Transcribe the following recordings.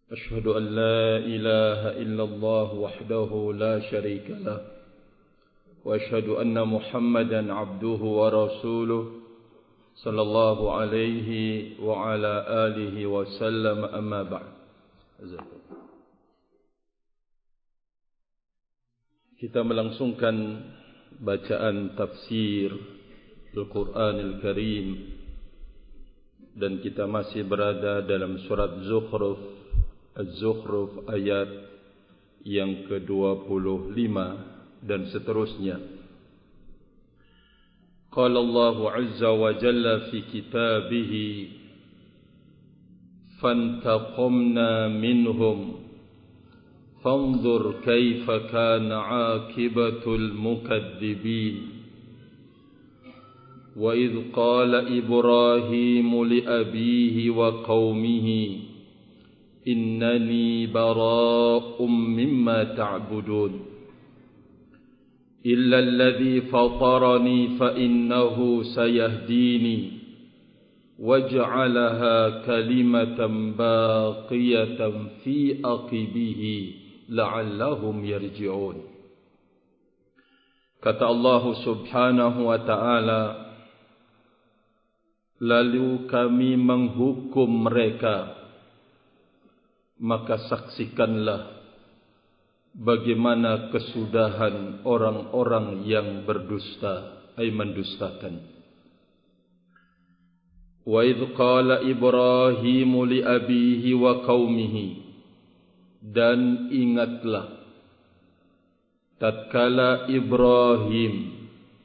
أشهد أن لا إله إلا الله وحده لا شريك له وأشهد أن محمدا عبده ورسوله صلى الله عليه وعلى آله وسلم أما بعد. Kita melangsungkan bacaan tafsir Al-Quran Al-Karim dan kita masih berada dalam surat Az-Zukhruf ayat yang ke-25 dan seterusnya. Qala Allah Azza wa Jalla fi kitabih fantaqamna minhum fanzur kaifa kana 'aqibatul mukadzibin. Wa idh qala Ibrahim li abihi wa qaumihi innani bara'um mimma ta'budun illa alladhi fatarani fa innahu sayahdini waj'alaha kalimatan baqiyatan fi aqibihi la'allahum yarji'un. Kata Allah Subhanahu wa ta'ala, lalu kami menghukum mereka, maka saksikanlah bagaimana kesudahan orang-orang yang berdusta, ay mendustakan. Wa idh qala Ibrahim li abihi wa qaumihi, dan ingatlah tatkala Ibrahim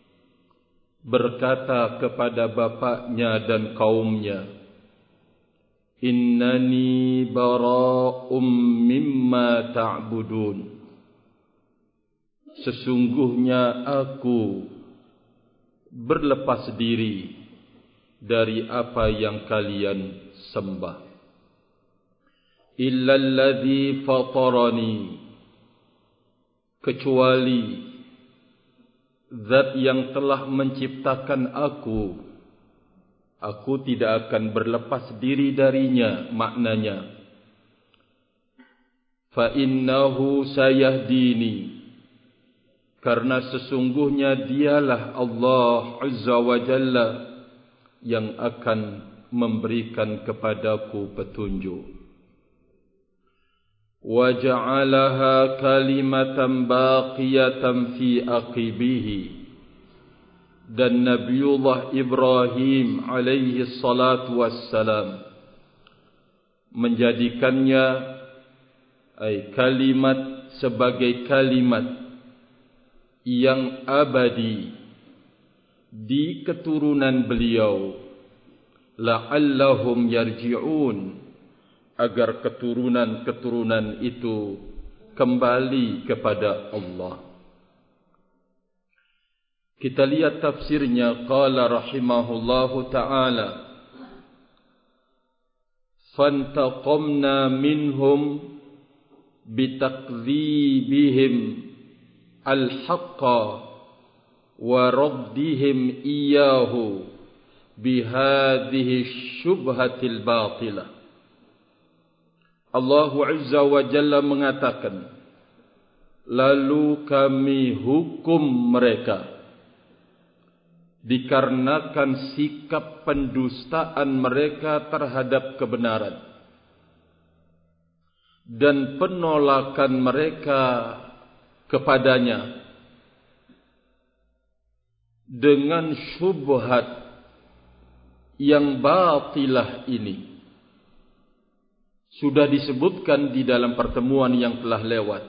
berkata kepada bapaknya dan kaumnya, innani bara'um mimma ta'budun, sesungguhnya aku berlepas diri dari apa yang kalian sembah. Illa alladhi fatarani, kecuali zat yang telah menciptakan aku tidak akan berlepas diri darinya. Maknanya, fa innahu sayahdini, karena sesungguhnya dialah Allah Azza wa Jalla yang akan memberikan kepadaku petunjuk. Wa ja'alaha kalimatan baqiyatan fi aqibihi, dan Nabiullah Ibrahim alaihi salatu wassalam menjadikannya kalimat sebagai kalimat yang abadi di keturunan beliau, la'allahum yarji'un, agar keturunan-keturunan itu kembali kepada Allah. Kita lihat tafsirnya. Qala rahimahullahu ta'ala, fantaqamna minhum bitakdzibihim al-haqqa wa raddihim iyyahu bihadhihi syubhatil batilah. Allah Azza wa Jalla mengatakan, lalu kami hukum mereka dikarenakan sikap pendustaan mereka terhadap kebenaran dan penolakan mereka kepadanya dengan syubhat yang batilah ini. Sudah disebutkan di dalam pertemuan yang telah lewat,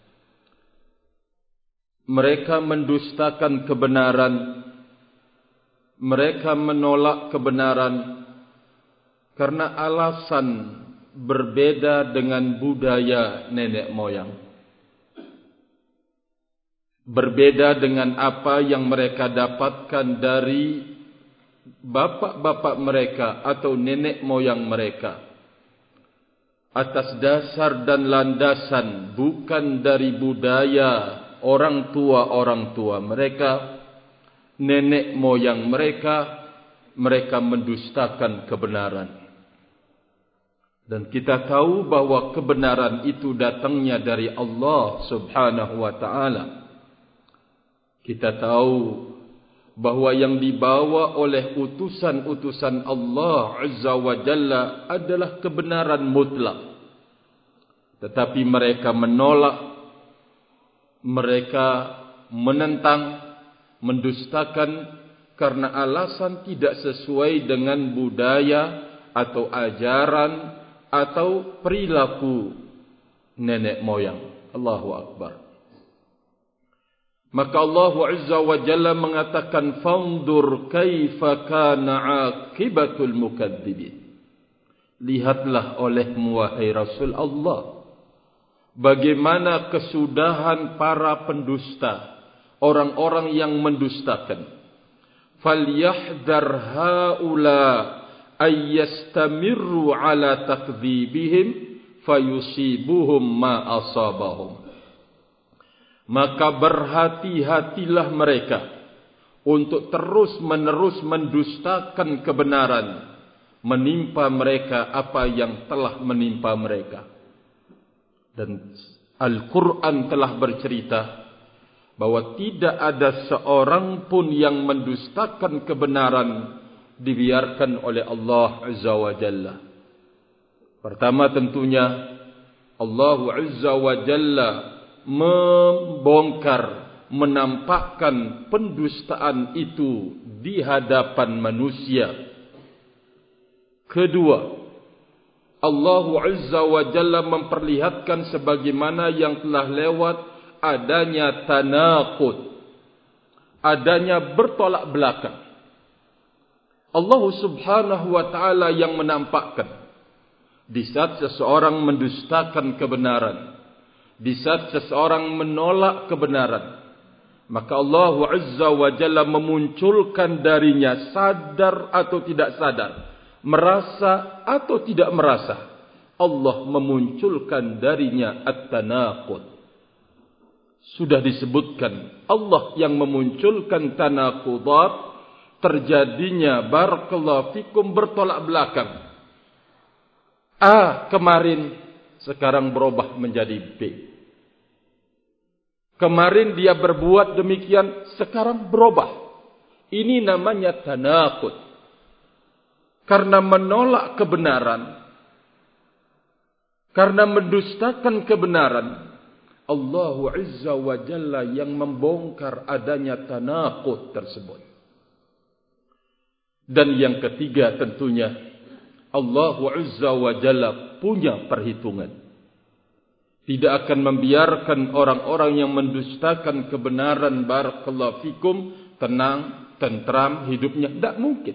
mereka mendustakan kebenaran, mereka menolak kebenaran karena alasan berbeda dengan budaya nenek moyang, berbeda dengan apa yang mereka dapatkan dari bapak-bapak mereka atau nenek moyang mereka, atas dasar dan landasan bukan dari budaya orang tua mereka, nenek moyang mereka, mereka mendustakan kebenaran. Dan kita tahu bahwa kebenaran itu datangnya dari Allah Subhanahu wa ta'ala. Kita tahu bahwa yang dibawa oleh utusan-utusan Allah Azza wa Jalla adalah kebenaran mutlak. Tetapi mereka menolak, mereka menentang, mendustakan karena alasan tidak sesuai dengan budaya atau ajaran atau perilaku nenek moyang. Allahu Akbar. Maka Allah Azza wa Jalla mengatakan, "Fanzur kaifa kana 'aqibatul mukadzibin." Lihatlah olehmu wahai Rasul Allah, bagaimana kesudahan para pendusta, orang-orang yang mendustakan. Falyahdhar haula ayyastamirru ala takdzibihim fayusibuhum ma asabahum. Maka berhati-hatilah mereka untuk terus-menerus mendustakan kebenaran, menimpa mereka apa yang telah menimpa mereka. Dan Al-Quran telah bercerita bahwa tidak ada seorang pun yang mendustakan kebenaran dibiarkan oleh Allah Azza wa Jalla. Pertama tentunya Allah Azza wa Jalla membongkar, menampakkan pendustaan itu di hadapan manusia. Kedua, Allah Azza wa Jalla memperlihatkan sebagaimana yang telah lewat adanya tanaqud, adanya bertolak belakang. Allah Subhanahu wa ta'ala yang menampakkan di saat seseorang mendustakan kebenaran, di saat seseorang menolak kebenaran, maka Allah Azza wa Jalla memunculkan darinya, sadar atau tidak sadar, merasa atau tidak merasa, Allah memunculkan darinya at-tanaqud. Sudah disebutkan Allah yang memunculkan tanaqudat, terjadinya barakallahu fikum bertolak belakang. A kemarin sekarang berubah menjadi B. Kemarin dia berbuat demikian, sekarang berubah. Ini namanya tanaqud. Karena menolak kebenaran, karena mendustakan kebenaran, Allah Azza wa Jalla yang membongkar adanya tanaqud tersebut. Dan yang ketiga tentunya Allah Azza wa Jalla punya perhitungan. Tidak akan membiarkan orang-orang yang mendustakan kebenaran barakallahu fikum tenang, tentram hidupnya. Tidak mungkin.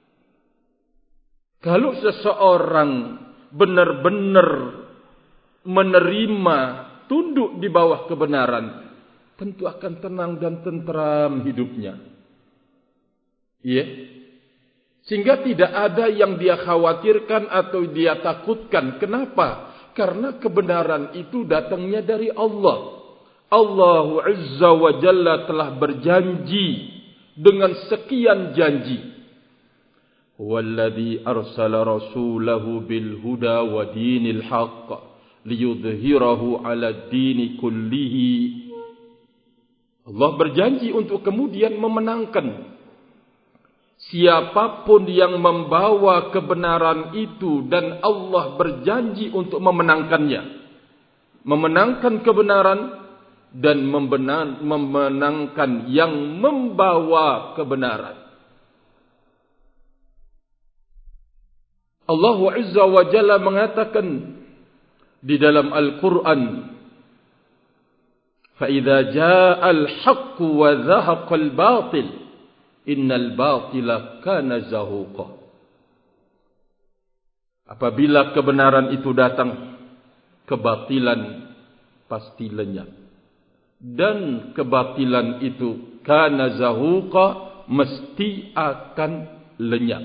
Kalau seseorang benar-benar menerima, tunduk di bawah kebenaran, tentu akan tenang dan tentram hidupnya. Iya. Sehingga tidak ada yang dia khawatirkan atau dia takutkan. Kenapa? Karena kebenaran itu datangnya dari Allah. Allah Azza wa Jalla telah berjanji dengan sekian janji. Walladhi arsala rasulahu bil huda wa dinil haqq liyudhhirahu ala dini kullihi. Allah berjanji untuk kemudian memenangkan siapapun yang membawa kebenaran itu, dan Allah berjanji untuk memenangkannya, memenangkan kebenaran dan memenangkan yang membawa kebenaran. Allah Azza wa Jalla mengatakan di dalam Al-Quran, فَإِذَا جَاءَ الْحَقُّ وَذَهَقَ الْبَاطِلِ Innal batila kana zahuqa. Apabila kebenaran itu datang, kebatilan pasti lenyap. Dan kebatilan itu kana zahuqa, mesti akan lenyap.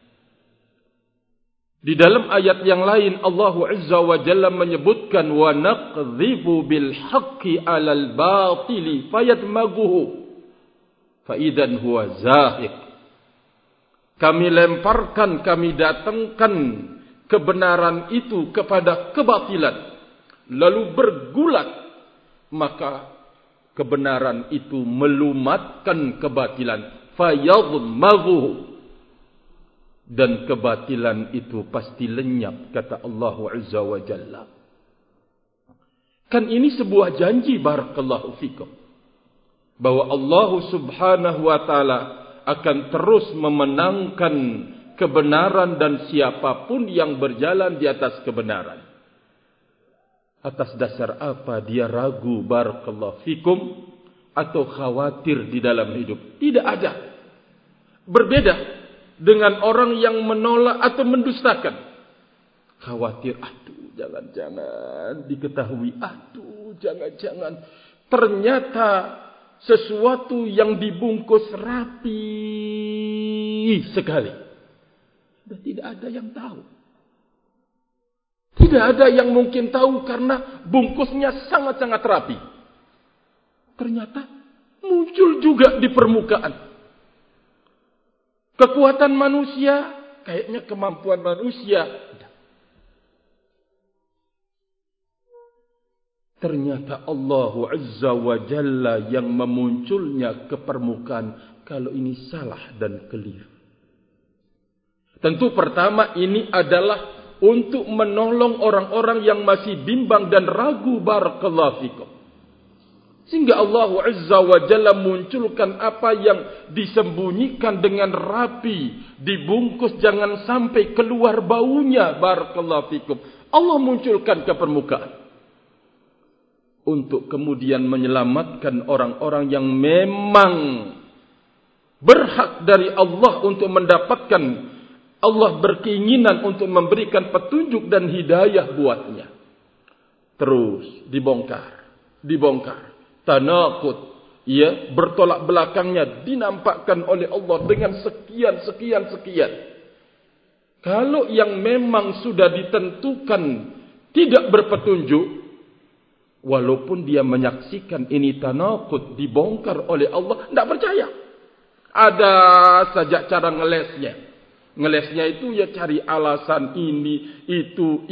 Di dalam ayat yang lain Allah Azza wa Jalla menyebutkan, wa naqdhifu bil haqqi 'alal batili fayadmaghuhu faidan huwa zahiq. Kami lemparkan, kami datangkan kebenaran itu kepada kebatilan, lalu bergulat, maka kebenaran itu melumatkan kebatilan, fayadmaghuhu, dan kebatilan itu pasti lenyap, kata Allah Azza wa Jalla. Kan ini sebuah janji, barakallahu fikum, bahwa Allah Subhanahu wa taala akan terus memenangkan kebenaran dan siapapun yang berjalan di atas kebenaran. Atas dasar apa dia ragu, barakallahu fikum, atau khawatir di dalam hidup? Tidak ada. Berbeda dengan orang yang menolak atau mendustakan. Khawatir, aduh jangan-jangan diketahui, aduh jangan-jangan ternyata sesuatu yang dibungkus rapi sekali. Dan tidak ada yang tahu. Tidak ada yang mungkin tahu karena bungkusnya sangat-sangat rapi. Ternyata muncul juga di permukaan. Kekuatan manusia, kayaknya kemampuan manusia. Ternyata Allah Azza wa Jalla yang memunculnya ke permukaan. Kalau ini salah dan keliru. Tentu pertama ini adalah untuk menolong orang-orang yang masih bimbang dan ragu, barakallahu fikum. Sehingga Allah Azza wa Jalla munculkan apa yang disembunyikan dengan rapi, dibungkus jangan sampai keluar baunya, barakallahu fikum. Allah munculkan ke permukaan. Untuk kemudian menyelamatkan orang-orang yang memang berhak dari Allah untuk mendapatkan, Allah berkeinginan untuk memberikan petunjuk dan hidayah buatnya. Terus dibongkar. Tanaqud, ya, bertolak belakangnya dinampakkan oleh Allah dengan sekian. Kalau yang memang sudah ditentukan tidak berpetunjuk, walaupun dia menyaksikan ini tanaqud dibongkar oleh Allah, tidak percaya. Ada saja cara ngelesnya. Ngelesnya itu ya cari alasan ini, itu.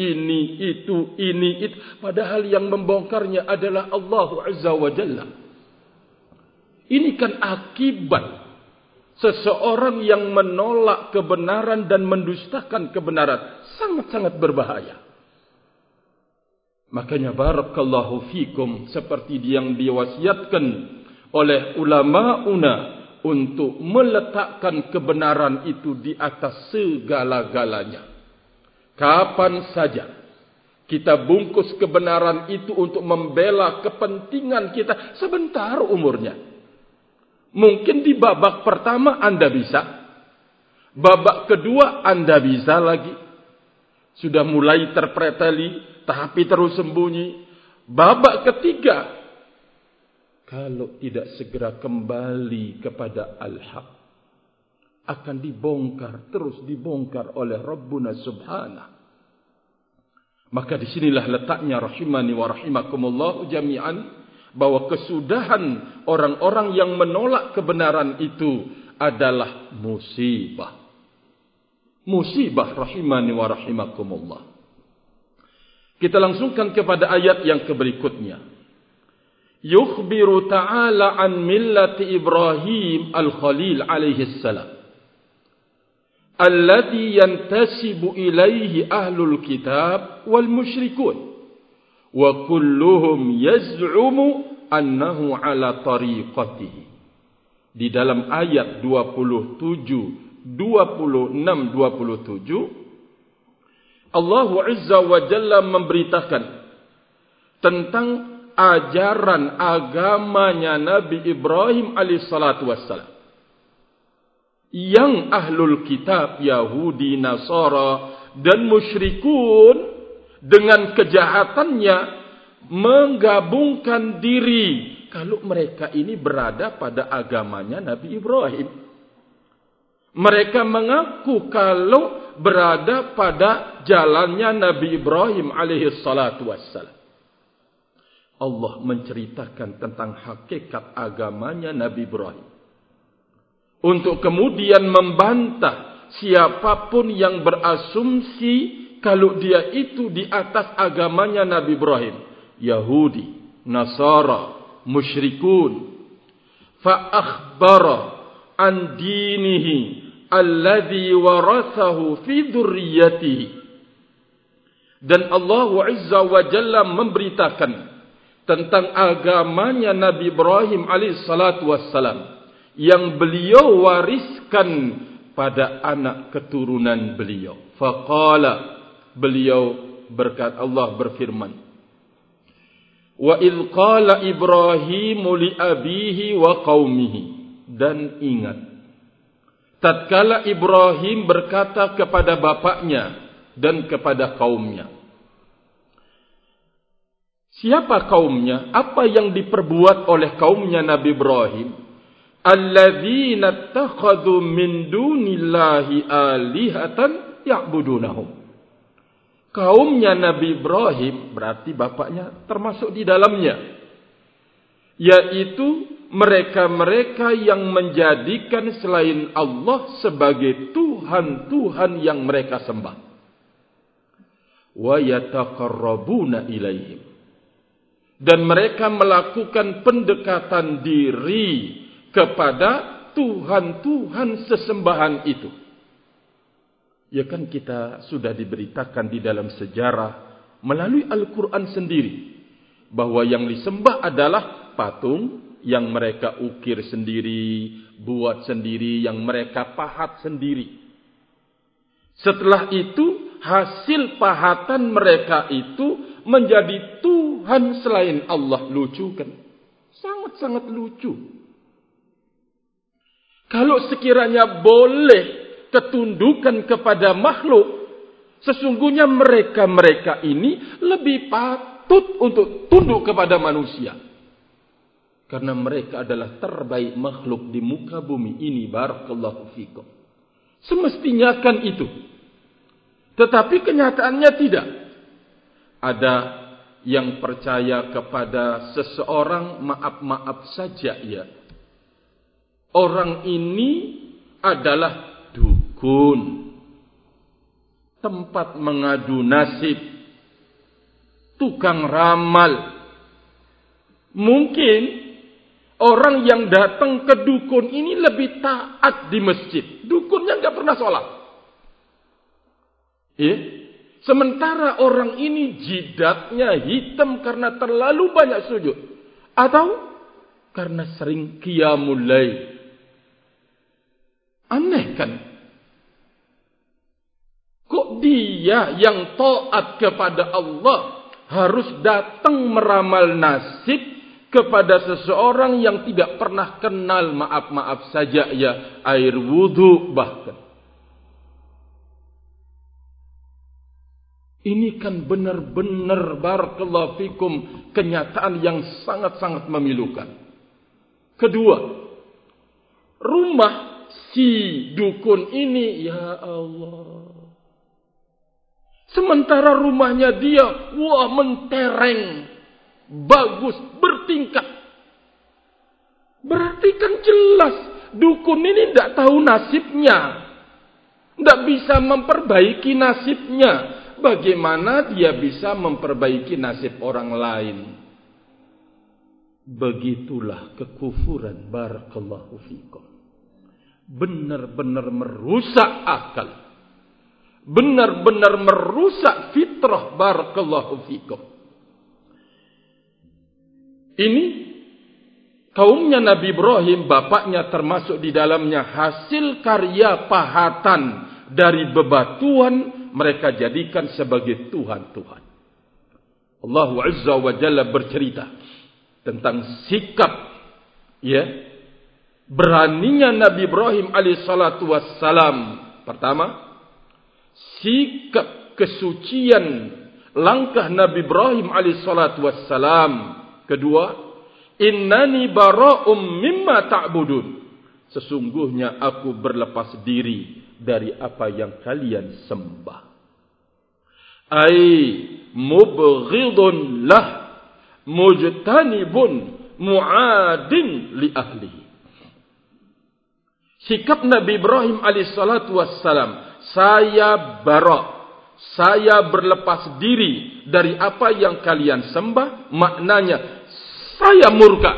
Padahal yang membongkarnya adalah Allah Azza wa Jalla. Ini kan akibat seseorang yang menolak kebenaran dan mendustakan kebenaran. Sangat-sangat berbahaya. Makanya barakallahu fikum, seperti yang diwasiatkan oleh ulama'una, untuk meletakkan kebenaran itu di atas segala-galanya. Kapan saja kita bungkus kebenaran itu untuk membela kepentingan kita, sebentar umurnya. Mungkin di babak pertama Anda bisa, babak kedua Anda bisa lagi. Sudah mulai terpreteli, tapi terus sembunyi. Babak ketiga, kalau tidak segera kembali kepada al-haq, akan terus dibongkar oleh Rabbuna Subhanahu. Maka disinilah letaknya rahimani wa rahimakumullah jami'an, bahwa kesudahan orang-orang yang menolak kebenaran itu adalah musibah. Musibah rahimani wa rahimakumullah. Kita langsungkan kepada ayat yang berikutnya. Yukhbiru ta'ala an millati Ibrahim al-Khalil alaihi salam, alladhi yantasibu ilaihi ahlul kitab wal musyrikun, wa kulluhum yaz'umu annahu ala tariqatihi. Di dalam ayat 27, 26, 27, Allah Azza wa Jalla memberitakan tentang ajaran agamanya Nabi Ibrahim alaihissalatu wassalam, yang ahlul kitab Yahudi, Nasara dan musyrikun dengan kejahatannya menggabungkan diri kalau mereka ini berada pada agamanya Nabi Ibrahim. Mereka mengaku kalau berada pada jalannya Nabi Ibrahim alaihissalatu wassalam. Allah menceritakan tentang hakikat agamanya Nabi Ibrahim, untuk kemudian membantah siapapun yang berasumsi kalau dia itu di atas agamanya Nabi Ibrahim, Yahudi, Nasara, musyrikun, fa akhbara an dinihi alladhi warathahu fi dzurriyyatihi. Dan Allah Azza wa Jalla memberitakan tentang agamanya Nabi Ibrahim alaihissalatu wassalam yang beliau wariskan pada anak keturunan beliau. Faqala, beliau berkata, Allah berfirman, wa idh qala Ibrahimu li abihi wa qaumihi. Dan ingat, tatkala Ibrahim berkata kepada bapaknya dan kepada kaumnya. Siapa kaumnya? Apa yang diperbuat oleh kaumnya Nabi Ibrahim? Alladzina ittakhadhu min dunillahi alihatan ya'budunahum. Kaumnya Nabi Ibrahim, berarti bapaknya termasuk di dalamnya, yaitu mereka-mereka yang menjadikan selain Allah sebagai Tuhan-Tuhan yang mereka sembah. Wa yataqarrabuna ilaihim. Dan mereka melakukan pendekatan diri kepada Tuhan-Tuhan sesembahan itu. Ya kan kita sudah diberitakan di dalam sejarah melalui Al-Quran sendiri bahwa yang disembah adalah patung yang mereka ukir sendiri, buat sendiri, yang mereka pahat sendiri. Setelah itu hasil pahatan mereka itu menjadi Tuhan selain Allah. Lucu kan? Sangat-sangat lucu. Kalau sekiranya boleh ketundukan kepada makhluk, sesungguhnya mereka-mereka ini lebih patut untuk tunduk kepada manusia. Karena mereka adalah terbaik makhluk di muka bumi ini. Barakallahu fikum. Semestinya kan itu. Tetapi kenyataannya tidak. Ada yang percaya kepada seseorang, maaf-maaf saja ya. Orang ini adalah dukun, tempat mengadu nasib, tukang ramal. Mungkin orang yang datang ke dukun ini lebih taat di masjid. Dukunnya enggak pernah sholat. Sementara orang ini jidatnya hitam karena terlalu banyak sujud. Atau karena sering qiyamul lail. Aneh kan? Kok dia yang taat kepada Allah harus datang meramal nasib kepada seseorang yang tidak pernah kenal, maaf-maaf saja ya, air wudu bahkan. Ini kan benar-benar barakallahu fikum kenyataan yang sangat-sangat memilukan. Kedua, rumah si dukun ini, ya Allah. Sementara rumahnya dia, wah mentereng, bagus, bertingkat. Berarti kan jelas dukun ini tidak tahu nasibnya. Tidak bisa memperbaiki nasibnya. Bagaimana dia bisa memperbaiki nasib orang lain? Begitulah kekufuran. Barakallahu fikum. Benar-benar merusak akal. Benar-benar merusak fitrah. Barakallahu fikum. Ini kaumnya Nabi Ibrahim, bapaknya termasuk di dalamnya, hasil karya pahatan dari bebatuan mereka jadikan sebagai Tuhan-Tuhan. Allah Azza wa Jalla bercerita tentang sikap beraninya Nabi Ibrahim alaihissalatu wassalam. Pertama, sikap kesucian langkah Nabi Ibrahim alaihissalatu wassalam. Kedua, innani bara'um mimma ta'budun. Sesungguhnya aku berlepas diri dari apa yang kalian sembah. Ai mubghidun lah, mujtanibun mu'adin li ahlihi. Sikap Nabi Ibrahim alaihissalatu wassalam, saya bara, saya berlepas diri dari apa yang kalian sembah, maknanya saya murka,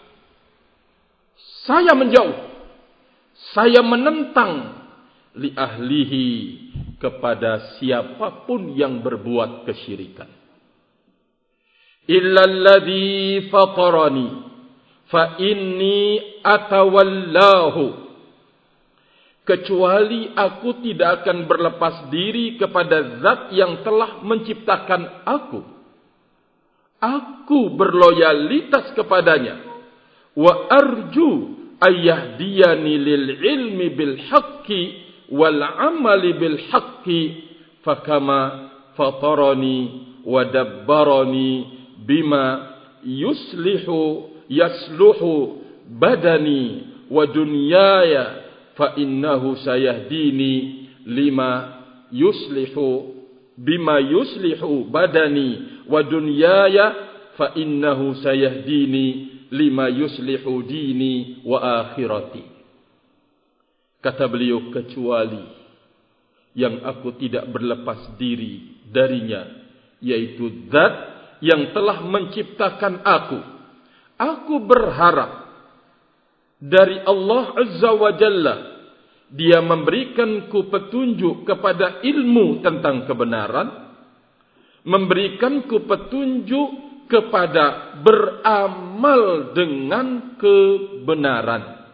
saya menjauh, saya menentang li ahlihi, kepada siapapun yang berbuat kesyirikan. Illalladzi fatarani fa inni atawallahu, kecuali aku tidak akan berlepas diri kepada zat yang telah menciptakan aku. Aku berloyalitas kepadanya. Wa arju ayyahdiyani lil ilmi bil haqqi wal amali bil haqqi, fakama fatarani wa dabbarani bima yasluhu badani wa dunyaya, fa innahu sayahdini bima yuslihu badani wa dunyaya, fa innahu sayahdini lima yuslihu dini wa akhirati. Kata beliau, kecuali yang aku tidak berlepas diri darinya, yaitu zat yang telah menciptakan aku. Aku berharap dari Allah Azza wa Jalla, Dia memberikanku petunjuk kepada ilmu tentang kebenaran, memberikanku petunjuk kepada beramal dengan kebenaran.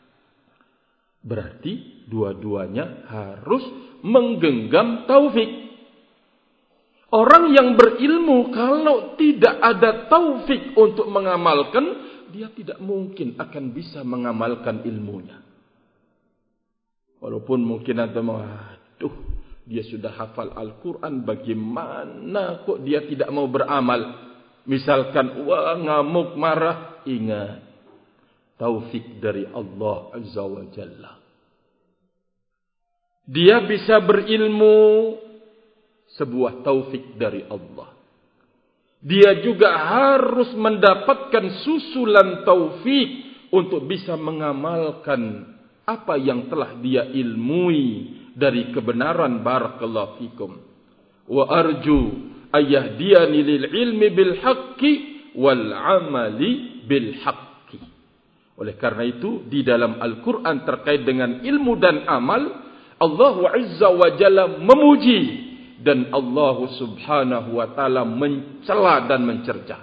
Berarti dua-duanya harus menggenggam taufik. Orang yang berilmu kalau tidak ada taufik untuk mengamalkan, dia tidak mungkin akan bisa mengamalkan ilmunya. Walaupun mungkin ada dia sudah hafal Al-Quran, bagaimana kok dia tidak mau beramal? Misalkan, ngamuk, marah, ingat, taufik dari Allah Azza wa Jalla. Dia bisa berilmu, sebuah taufik dari Allah. Dia juga harus mendapatkan susulan taufik untuk bisa mengamalkan apa yang telah dia ilmui dari kebenaran. Barakallahu fikum. Wa arju ayyahdiyani lil ilmi bil haqqi wal amali bil haqqi. Oleh karena itu, di dalam Al-Quran terkait dengan ilmu dan amal, Allah Azza wa Jalla memuji, dan Allah Subhanahu wa Ta'ala mencela dan mencerca.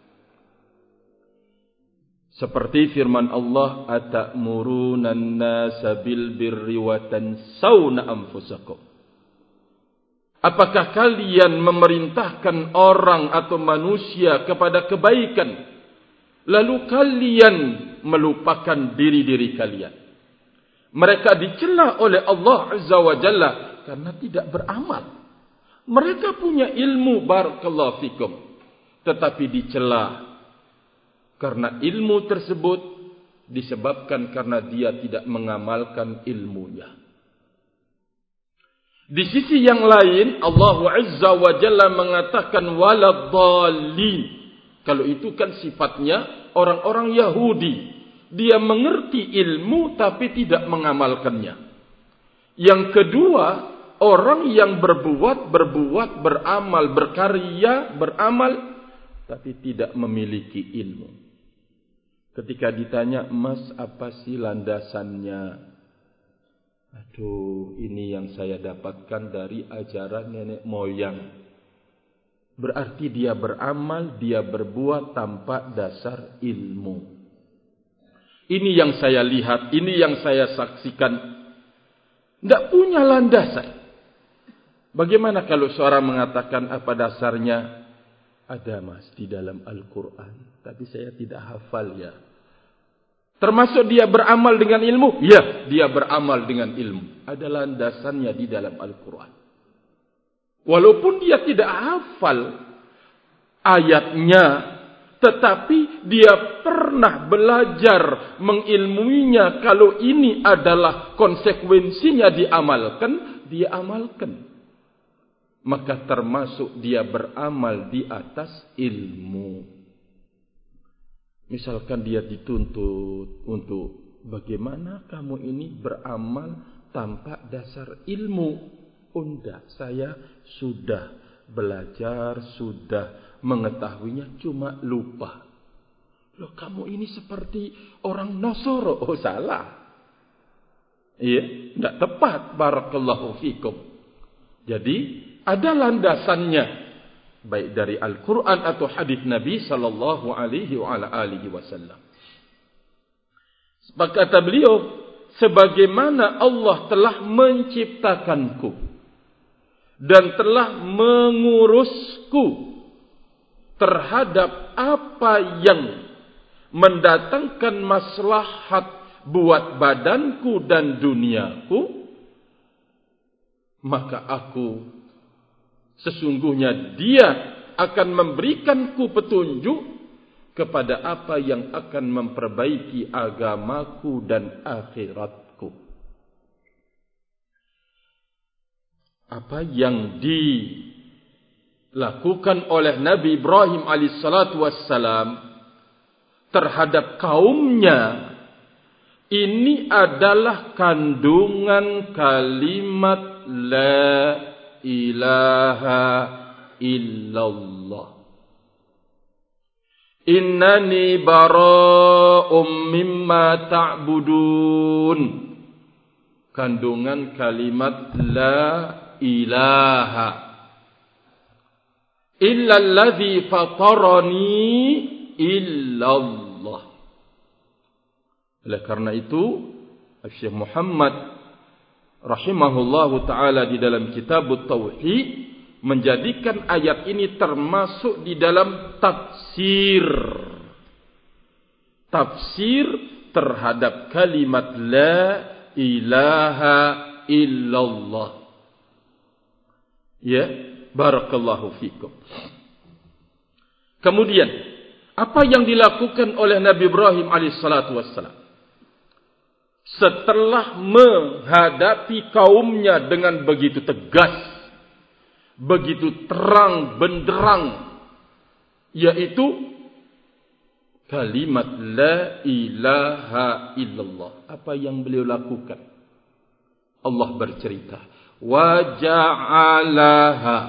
Seperti firman Allah, atamuruna an-nasa bil birri wa tansawna anfusakum. Apakah kalian memerintahkan orang atau manusia kepada kebaikan, lalu kalian melupakan diri-diri kalian? Mereka dicela oleh Allah Azza wa Jalla karena tidak beramal. Mereka punya ilmu, barakallahu fikum, tetapi dicela karena ilmu tersebut disebabkan karena dia tidak mengamalkan ilmunya. Di sisi yang lain, Allah Azza wa Jalla mengatakan waladhdallin. Kalau itu kan sifatnya orang-orang Yahudi. Dia mengerti ilmu tapi tidak mengamalkannya. Yang kedua, orang yang berbuat, beramal, berkarya, beramal, tapi tidak memiliki ilmu. Ketika ditanya, Mas, apa sih landasannya? Aduh, ini yang saya dapatkan dari ajaran nenek moyang. Berarti dia beramal, dia berbuat tanpa dasar ilmu. Ini yang saya lihat, ini yang saya saksikan. Tidak punya landasan. Bagaimana kalau seorang mengatakan apa dasarnya? Ada, Mas, di dalam Al-Quran, tapi saya tidak hafal ya. Termasuk dia beramal dengan ilmu? Ya, dia beramal dengan ilmu. Ada landasannya di dalam Al-Quran. Walaupun dia tidak hafal ayatnya, tetapi dia pernah belajar mengilmuinya. Kalau ini adalah konsekuensinya diamalkan, dia amalkan. Maka termasuk dia beramal di atas ilmu. Misalkan dia dituntut untuk bagaimana kamu ini beramal tanpa dasar ilmu. Oh enggak, saya sudah belajar, sudah mengetahuinya, cuma lupa. Loh, kamu ini seperti orang Nasoro. Oh salah. Iya, enggak tepat. Barakallahu fikum. Jadi ada landasannya, baik dari Al-Quran atau hadis Nabi sallallahu alaihi wasallam. Kata beliau, sebagaimana Allah telah menciptakanku dan telah mengurusku terhadap apa yang mendatangkan maslahat buat badanku dan duniaku, maka aku sesungguhnya Dia akan memberikanku petunjuk kepada apa yang akan memperbaiki agamaku dan akhiratku. Apa yang dilakukan oleh Nabi Ibrahim alaihissalatu wassalam terhadap kaumnya, ini adalah kandungan kalimat la ilaha illallah. Innani bara'um mimma ta'budun. Kandungan kalimat la ilaha illalladzi fatarani illallah. Oleh karena itu, Syekh Muhammad rahimahullahu ta'ala di dalam kitab Tauhid menjadikan ayat ini termasuk di dalam tafsir terhadap kalimat la ilaha illallah. Ya, barakallahu fikum. Kemudian, apa yang dilakukan oleh Nabi Ibrahim alaihissalatu wassalam setelah menghadapi kaumnya dengan begitu tegas, begitu terang benderang, yaitu kalimat la ilaha illallah. Apa yang beliau lakukan? Allah bercerita, wa ja'alaha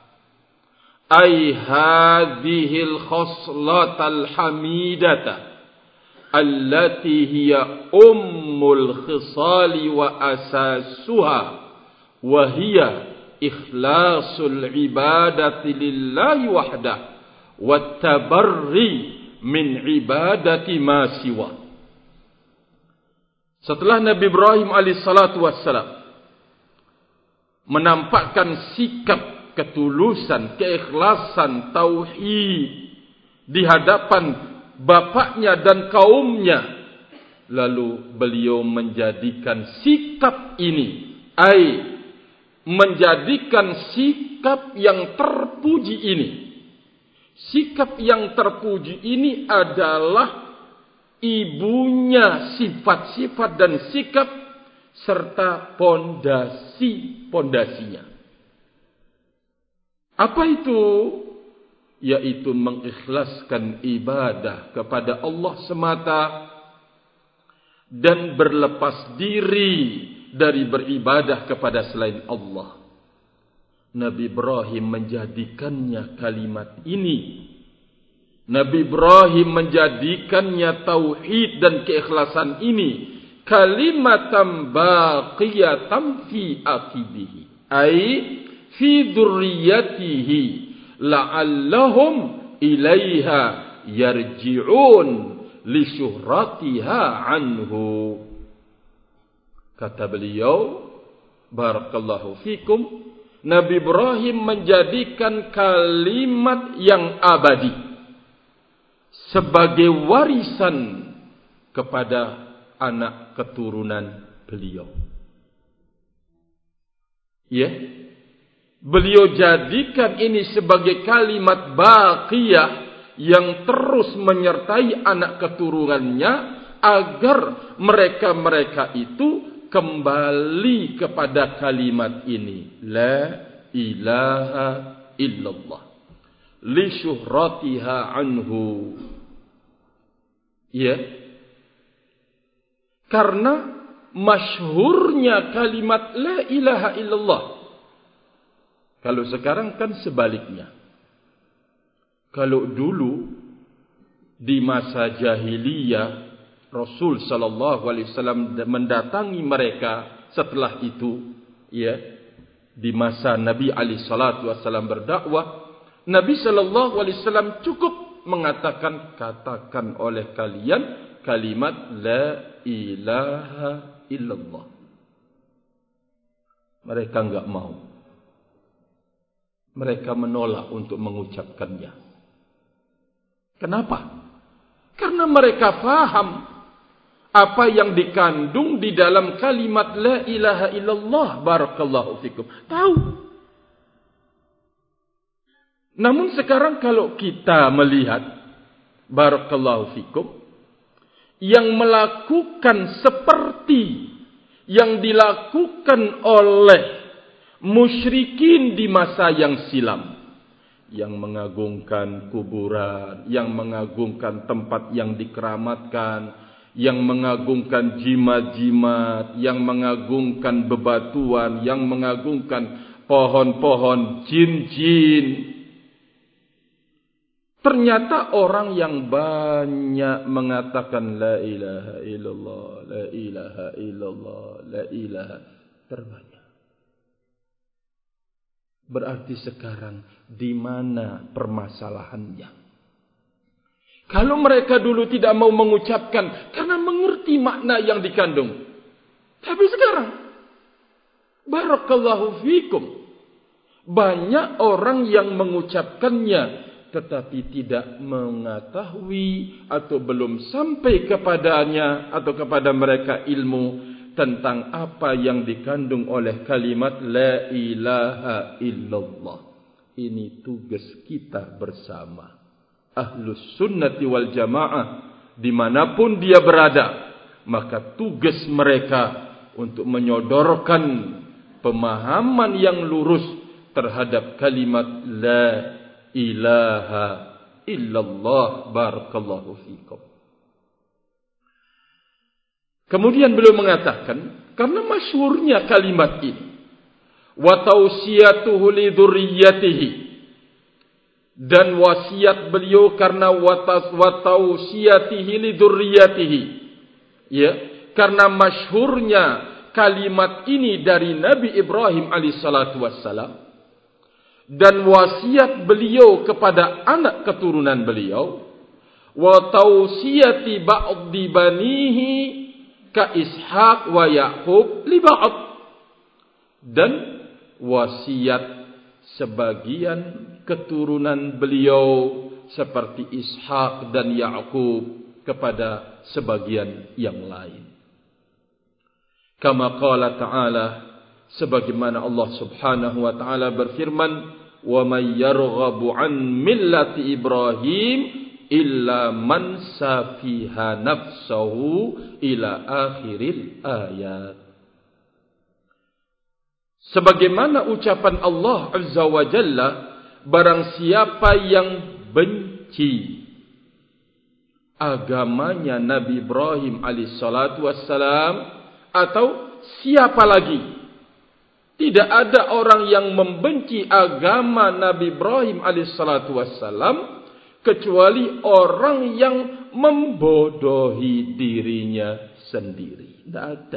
ay hadhil khoslatal hamidata allati hiya ummul khisali wa asasuha wa hiya ikhlasul ibadati lillahi wahdah wa tabarri min ibadati ma siwa. Setelah Nabi Ibrahim alaihissalatu wassalam menampakkan sikap ketulusan, keikhlasan, tauhid di hadapan bapaknya dan kaumnya, lalu beliau menjadikan sikap ini, menjadikan sikap yang terpuji ini. Sikap yang terpuji ini adalah ibunya sifat-sifat dan sikap serta pondasinya. Apa itu? Yaitu mengikhlaskan ibadah kepada Allah semata dan berlepas diri dari beribadah kepada selain Allah. Nabi Ibrahim menjadikannya kalimat ini, Nabi Ibrahim menjadikannya tauhid dan keikhlasan ini kalimatan baqiyatan fi aqibihi, ay fi dzurriyyatihi la'allahum ilaiha yarji'un li syuhratiha anhu. Kata beliau, barakallahu fikum, Nabi Ibrahim menjadikan kalimat yang abadi sebagai warisan kepada anak keturunan beliau. Ya, beliau jadikan ini sebagai kalimat baqiyah yang terus menyertai anak keturunannya agar mereka-mereka itu kembali kepada kalimat ini, la ilaha illallah li syuhratiha anhu. Ya, karena masyhurnya kalimat la ilaha illallah Kalau sekarang kan sebaliknya. Kalau dulu di masa jahiliyah Rasul sallallahu alaihi wasallam mendatangi mereka, setelah itu ya, di masa Nabi alaihi salatu wasallam berdakwah, Nabi sallallahu alaihi wasallam cukup mengatakan, katakan oleh kalian kalimat la ilaha illallah. Mereka enggak mau. Mereka menolak untuk mengucapkannya. Kenapa? Karena mereka faham apa yang dikandung di dalam kalimat la ilaha illallah. Barakallahu fikum. Tahu. Namun sekarang kalau kita melihat, barakallahu fikum, yang melakukan seperti yang dilakukan oleh musyrikin di masa yang silam, yang mengagungkan kuburan, yang mengagungkan tempat yang dikeramatkan, yang mengagungkan jimat-jimat, yang mengagungkan bebatuan, yang mengagungkan pohon-pohon, jin-jin. Ternyata orang yang banyak mengatakan la ilaha illallah, la ilaha illallah, la ilaha, terbanyak. Berarti sekarang di mana permasalahannya? Kalau mereka dulu tidak mau mengucapkan karena mengerti makna yang dikandung. Tapi sekarang, barakallahu fikum, banyak orang yang mengucapkannya tetapi tidak mengetahui atau belum sampai kepadanya atau kepada mereka ilmu tentang apa yang dikandung oleh kalimat la ilaha illallah. Ini tugas kita bersama Ahlus Sunnati wal Jamaah dimanapun dia berada. Maka tugas mereka untuk menyodorkan pemahaman yang lurus terhadap kalimat la ilaha illallah. Barakallahu fikum. Kemudian beliau mengatakan, karena masyhurnya kalimat ini, wa tausiyatuhu li dzurriyyatihi, dan wasiat beliau karena wa tausiyatihi li dzurriyyatihi, ya, karena masyhurnya kalimat ini dari Nabi Ibrahim alaihissalatu wassalam, dan wasiat beliau kepada anak keturunan beliau, wa tausiyati ba'di banihi ka Ishaq wa Yaqub li ba'd, dan wasiat sebagian keturunan beliau seperti Ishaq dan Yaqub kepada sebagian yang lain. Kama qala ta'ala, sebagaimana Allah Subhanahu wa taala berfirman, wa may yarghabu an millati Ibrahim illa man safiha nafsahu ila akhiril ayat. Sebagaimana ucapan Allah Azza wa Jalla, barang siapa yang benci agamanya Nabi Ibrahim alaihissalatu wassalam, atau siapa lagi, tidak ada orang yang membenci agama Nabi Ibrahim alaihissalatu wassalam kecuali orang yang membodohi dirinya sendiri. Tidak ada.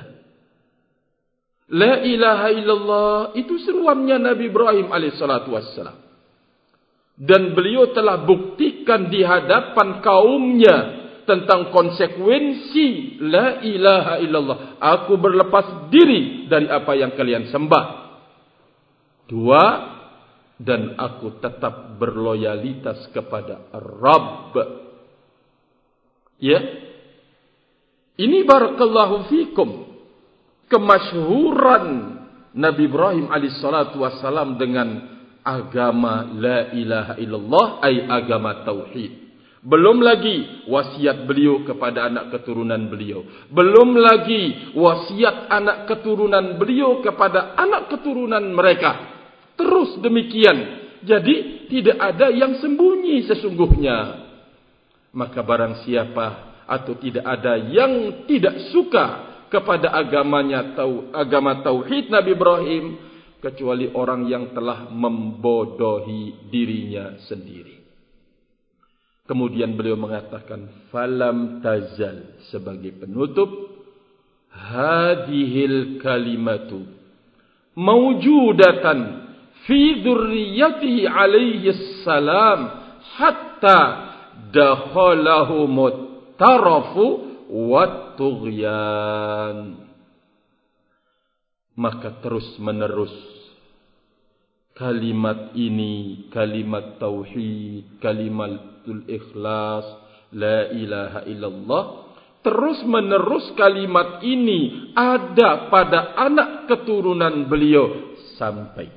La ilaha illallah itu seruannya Nabi Ibrahim alaihissalatu wassalam. Dan beliau telah buktikan di hadapan kaumnya tentang konsekuensi la ilaha illallah. Aku berlepas diri dari apa yang kalian sembah. 2, dan aku tetap berloyalitas kepada Rabb. Ya. Ini barakallahu fikum kemasyhuran Nabi Ibrahim alaihissalatu wassalam dengan agama la ilaha illallah, ay agama tauhid. Belum lagi wasiat beliau kepada anak keturunan beliau. Belum lagi wasiat anak keturunan beliau kepada anak keturunan mereka. Terus demikian. Jadi tidak ada yang sembunyi sesungguhnya. Maka barang siapa atau tidak ada yang tidak suka kepada agama tauhid Nabi Ibrahim, kecuali orang yang telah membodohi dirinya sendiri. Kemudian beliau mengatakan, falam tazal, sebagai penutup, hadhil kalimatu mawjudatan fi dzurriyyatihi alaihi salam hatta dakhalahu muttarafu wat tughyan. Maka terus menerus kalimat ini, kalimat tauhid, kalimatul ikhlas, la ilaha illallah, terus menerus kalimat ini ada pada anak keturunan beliau sampai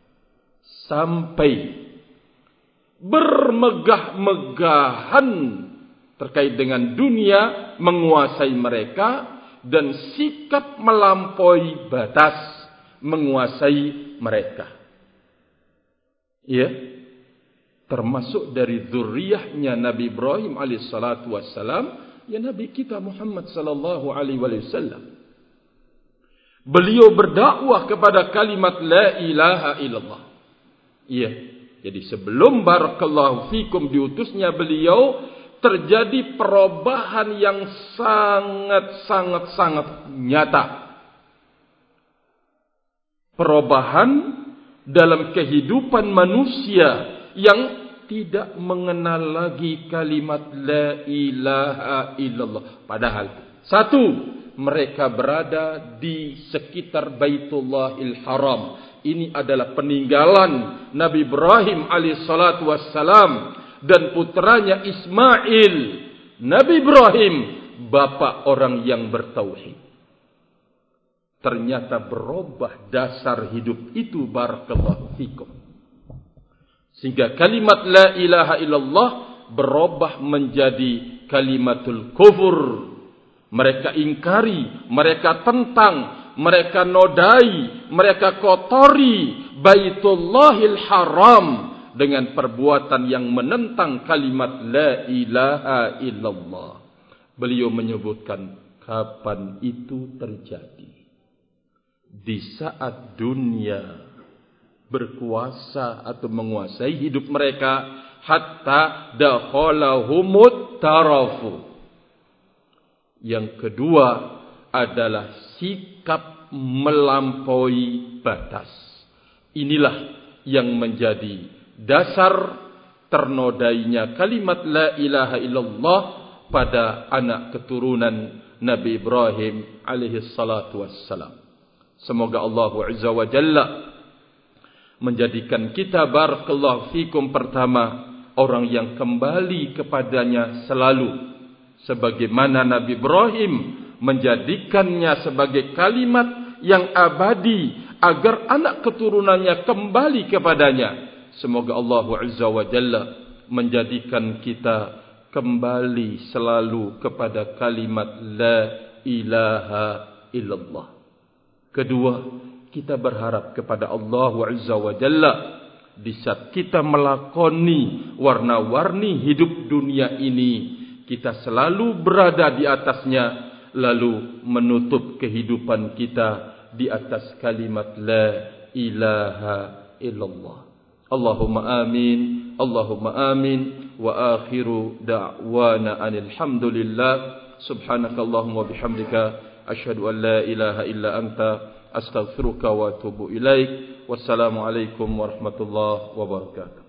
bermegah-megahan terkait dengan dunia menguasai mereka, dan sikap melampaui batas menguasai mereka. Ya, termasuk dari zuriyahnya Nabi Ibrahim alaihissalatu wassalam, ya Nabi kita Muhammad sallallahu alaihi wasallam. Beliau berdakwah kepada kalimat la ilaha illallah. Iya, jadi sebelum barakallahu fikum diutusnya beliau, terjadi perubahan yang sangat nyata. Perubahan dalam kehidupan manusia yang tidak mengenal lagi kalimat la ilaha illallah. Padahal satu, mereka berada di sekitar Baitullahil Haram. Ini adalah peninggalan Nabi Ibrahim alaihissalatu wassalam dan putranya Ismail. Nabi Ibrahim, bapa orang yang bertauhid. Ternyata berubah dasar hidup itu, barakallahu fikum. Sehingga kalimat la ilaha illallah berubah menjadi kalimatul kufur. Mereka ingkari, mereka tentang, mereka nodai, mereka kotori Baitullahil Haram dengan perbuatan yang menentang kalimat la ilaha illallah. Beliau menyebutkan kapan itu terjadi. Di saat dunia berkuasa atau menguasai hidup mereka, hatta dakhalahumut tarafu. Yang kedua adalah sikap melampaui batas. Inilah yang menjadi dasar ternodainya kalimat la ilaha illallah pada anak keturunan Nabi Ibrahim alaihi salatu wassalam. Semoga Allah Azza wa Jalla menjadikan kita barakallahu fikum pertama orang yang kembali kepadanya selalu, sebagaimana Nabi Ibrahim menjadikannya sebagai kalimat yang abadi agar anak keturunannya kembali kepadanya. Semoga Allah Azza wa Jalla menjadikan kita kembali selalu kepada kalimat la ilaha illallah. Kedua, kita berharap kepada Allah Azza wa Jalla di saat kita melakoni warna-warni hidup dunia ini, kita selalu berada di atasnya, lalu menutup kehidupan kita di atas kalimat la ilaha illallah. Allahumma amin, Allahumma amin. Wa akhiru da'wana alhamdulillah. Subhanakallahumma bihamdika asyhadu an la ilaha illa anta astaghfiruka wa atubu ilaik. Wassalamu alaikum warahmatullahi wabarakatuh.